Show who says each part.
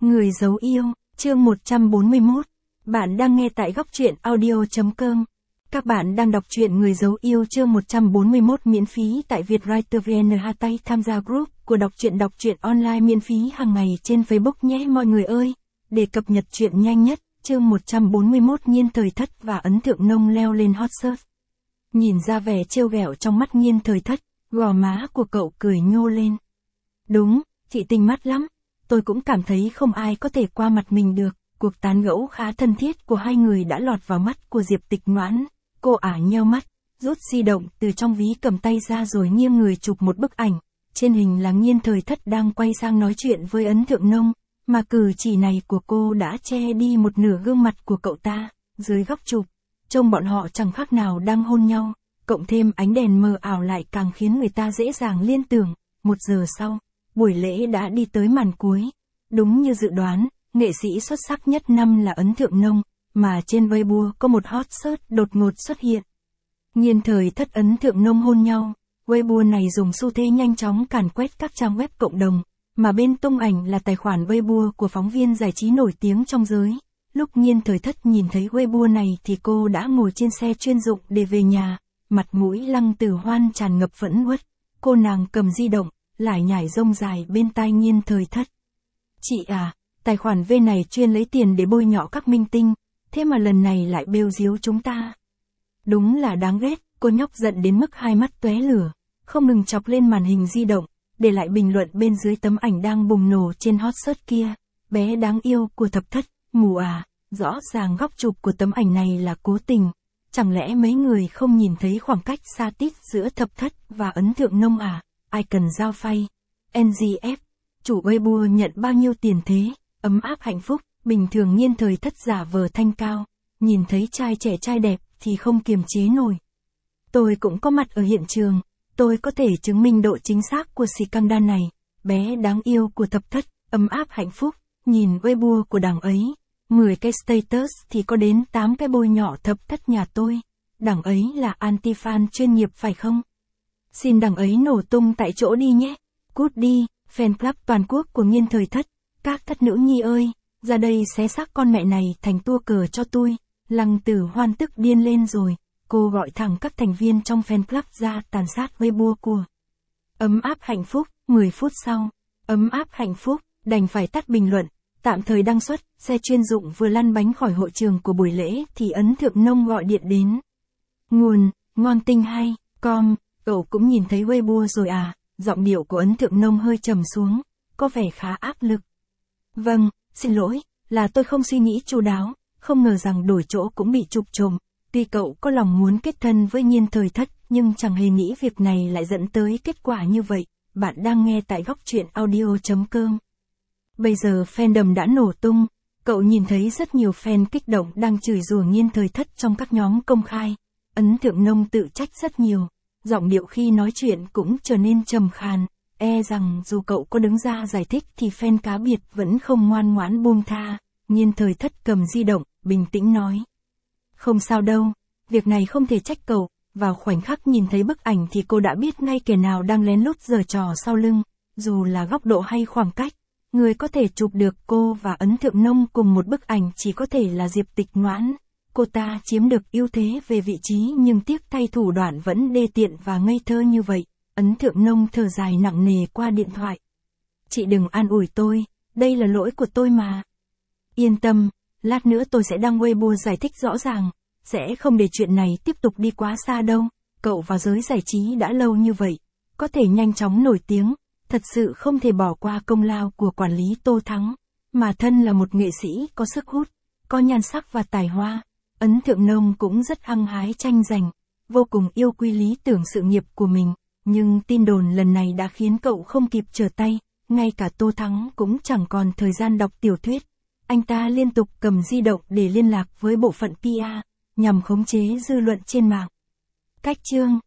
Speaker 1: Người giấu yêu, chương 141. Bạn đang nghe tại góc truyện audio.com. Các bạn đang đọc truyện Người giấu yêu chương 141 miễn phí tại Vietwriter VN. Tay tham gia group của đọc truyện online miễn phí hàng ngày trên Facebook nhé mọi người ơi. Để cập nhật truyện nhanh nhất, chương 141 Nhiên Thời Thất và Ấn Thượng Nông leo lên hot search. Nhìn ra vẻ trêu ghẹo trong mắt Nhiên Thời Thất, gò má của cậu cười nhô lên. Đúng, chị tinh mắt lắm. Tôi cũng cảm thấy không ai có thể qua mặt mình được. Cuộc tán gẫu khá thân thiết của hai người đã lọt vào mắt của Diệp Tịch Noãn. Cô ả nheo mắt, rút di động từ trong ví cầm tay ra rồi nghiêng người chụp một bức ảnh. Trên hình là Nhiên Thời Thất đang quay sang nói chuyện với Ấn Thượng Nông, mà cử chỉ này của cô đã che đi một nửa gương mặt của cậu ta. Dưới góc chụp, trông bọn họ chẳng khác nào đang hôn nhau, cộng thêm ánh đèn mờ ảo lại càng khiến người ta dễ dàng liên tưởng. 1 giờ sau, buổi lễ đã đi tới màn cuối. Đúng như dự đoán, nghệ sĩ xuất sắc nhất năm là Ấn Thượng Nông, mà trên Weibo có một hot search đột ngột xuất hiện. Nhiên Thời Thất Ấn Thượng Nông hôn nhau. Weibo này dùng xu thế nhanh chóng càn quét các trang web cộng đồng, mà bên tung ảnh là tài khoản Weibo của phóng viên giải trí nổi tiếng trong giới. Lúc Nhiên Thời Thất nhìn thấy Weibo này thì cô đã ngồi trên xe chuyên dụng để về nhà, mặt mũi Lăng Tử Hoan tràn ngập phẫn uất. Cô nàng cầm di động, lải nhải rông dài bên tai Nhiên Thời Thất. Chị à, tài khoản V này chuyên lấy tiền để bôi nhọ các minh tinh, thế mà lần này lại bêu díu chúng ta. Đúng là đáng ghét, cô nhóc giận đến mức hai mắt tóe lửa, không ngừng chọc lên màn hình di động, để lại bình luận bên dưới tấm ảnh đang bùng nổ trên hot search kia. Bé đáng yêu của Thập Thất, mù à, rõ ràng góc chụp của tấm ảnh này là cố tình. Chẳng lẽ mấy người không nhìn thấy khoảng cách xa tít giữa Thập Thất và Ấn Thượng Nông à? Ai cần giao phay? NGF, chủ Weibo nhận bao nhiêu tiền thế? Ấm áp hạnh phúc, bình thường Nhiên Thời Thất giả vờ thanh cao, nhìn thấy trai trẻ trai đẹp thì không kiềm chế nổi. Tôi cũng có mặt ở hiện trường, tôi có thể chứng minh độ chính xác của scandal này. Bé đáng yêu của Thập Thất, ấm áp hạnh phúc, nhìn Weibo của đằng ấy, 10 cái status thì có đến 8 cái bôi nhọ Thập Thất nhà tôi. Đằng ấy là anti-fan chuyên nghiệp phải không? Xin đằng ấy nổ tung tại chỗ đi nhé. Cút đi, fan club toàn quốc của Nhiên Thời Thất. Các thất nữ nhi ơi, ra đây xé xác con mẹ này thành tua cờ cho tôi. Lăng Tử Hoan tức điên lên rồi. Cô gọi thẳng các thành viên trong fan club ra tàn sát Weibo của. Ấm áp hạnh phúc, 10 phút sau. Ấm áp hạnh phúc, đành phải tắt bình luận. Tạm thời đăng xuất, xe chuyên dụng vừa lăn bánh khỏi hội trường của buổi lễ thì Ấn Thượng Nông gọi điện đến. Nguồn, ngon tinh hay, com. Cậu cũng nhìn thấy Weibo rồi à? Giọng điệu của Ấn Thượng Nông hơi trầm xuống, có vẻ khá áp lực. Vâng, xin lỗi, là tôi không suy nghĩ chu đáo, không ngờ rằng đổi chỗ cũng bị chụp trộm. Tuy cậu có lòng muốn kết thân với Nhiên Thời Thất, nhưng chẳng hề nghĩ việc này lại dẫn tới kết quả như vậy. Bạn đang nghe tại góc truyện audio.com. Bây giờ fandom đã nổ tung, cậu nhìn thấy rất nhiều fan kích động đang chửi rủa Nhiên Thời Thất trong các nhóm công khai. Ấn Thượng Nông tự trách rất nhiều. Giọng điệu khi nói chuyện cũng trở nên trầm khàn, rằng dù cậu có đứng ra giải thích thì fan cá biệt vẫn không ngoan ngoãn buông tha. Nhiên Thời Thất cầm di động, bình tĩnh nói. Không sao đâu, việc này không thể trách cậu. Vào khoảnh khắc nhìn thấy bức ảnh thì cô đã biết ngay kẻ nào đang lén lút giở trò sau lưng, dù là góc độ hay khoảng cách. Người có thể chụp được cô và Ấn Thượng Nông cùng một bức ảnh chỉ có thể là Diệp Tịch Noãn. Cô ta chiếm được ưu thế về vị trí nhưng tiếc thay thủ đoạn vẫn đê tiện và ngây thơ như vậy. Ấn Thượng Nông thở dài nặng nề qua điện thoại. Chị đừng an ủi tôi, đây là lỗi của tôi mà. Yên tâm, lát nữa tôi sẽ đăng Weibo giải thích rõ ràng, sẽ không để chuyện này tiếp tục đi quá xa đâu. Cậu vào giới giải trí đã lâu như vậy, có thể nhanh chóng nổi tiếng, thật sự không thể bỏ qua công lao của quản lý Tô Thắng, mà thân là một nghệ sĩ có sức hút, có nhan sắc và tài hoa. Ấn Thượng Nông cũng rất hăng hái tranh giành, vô cùng yêu quý lý tưởng sự nghiệp của mình, nhưng tin đồn lần này đã khiến cậu không kịp trở tay, ngay cả Tô Thắng cũng chẳng còn thời gian đọc tiểu thuyết. Anh ta liên tục cầm di động để liên lạc với bộ phận PR, nhằm khống chế dư luận trên mạng. Cách chương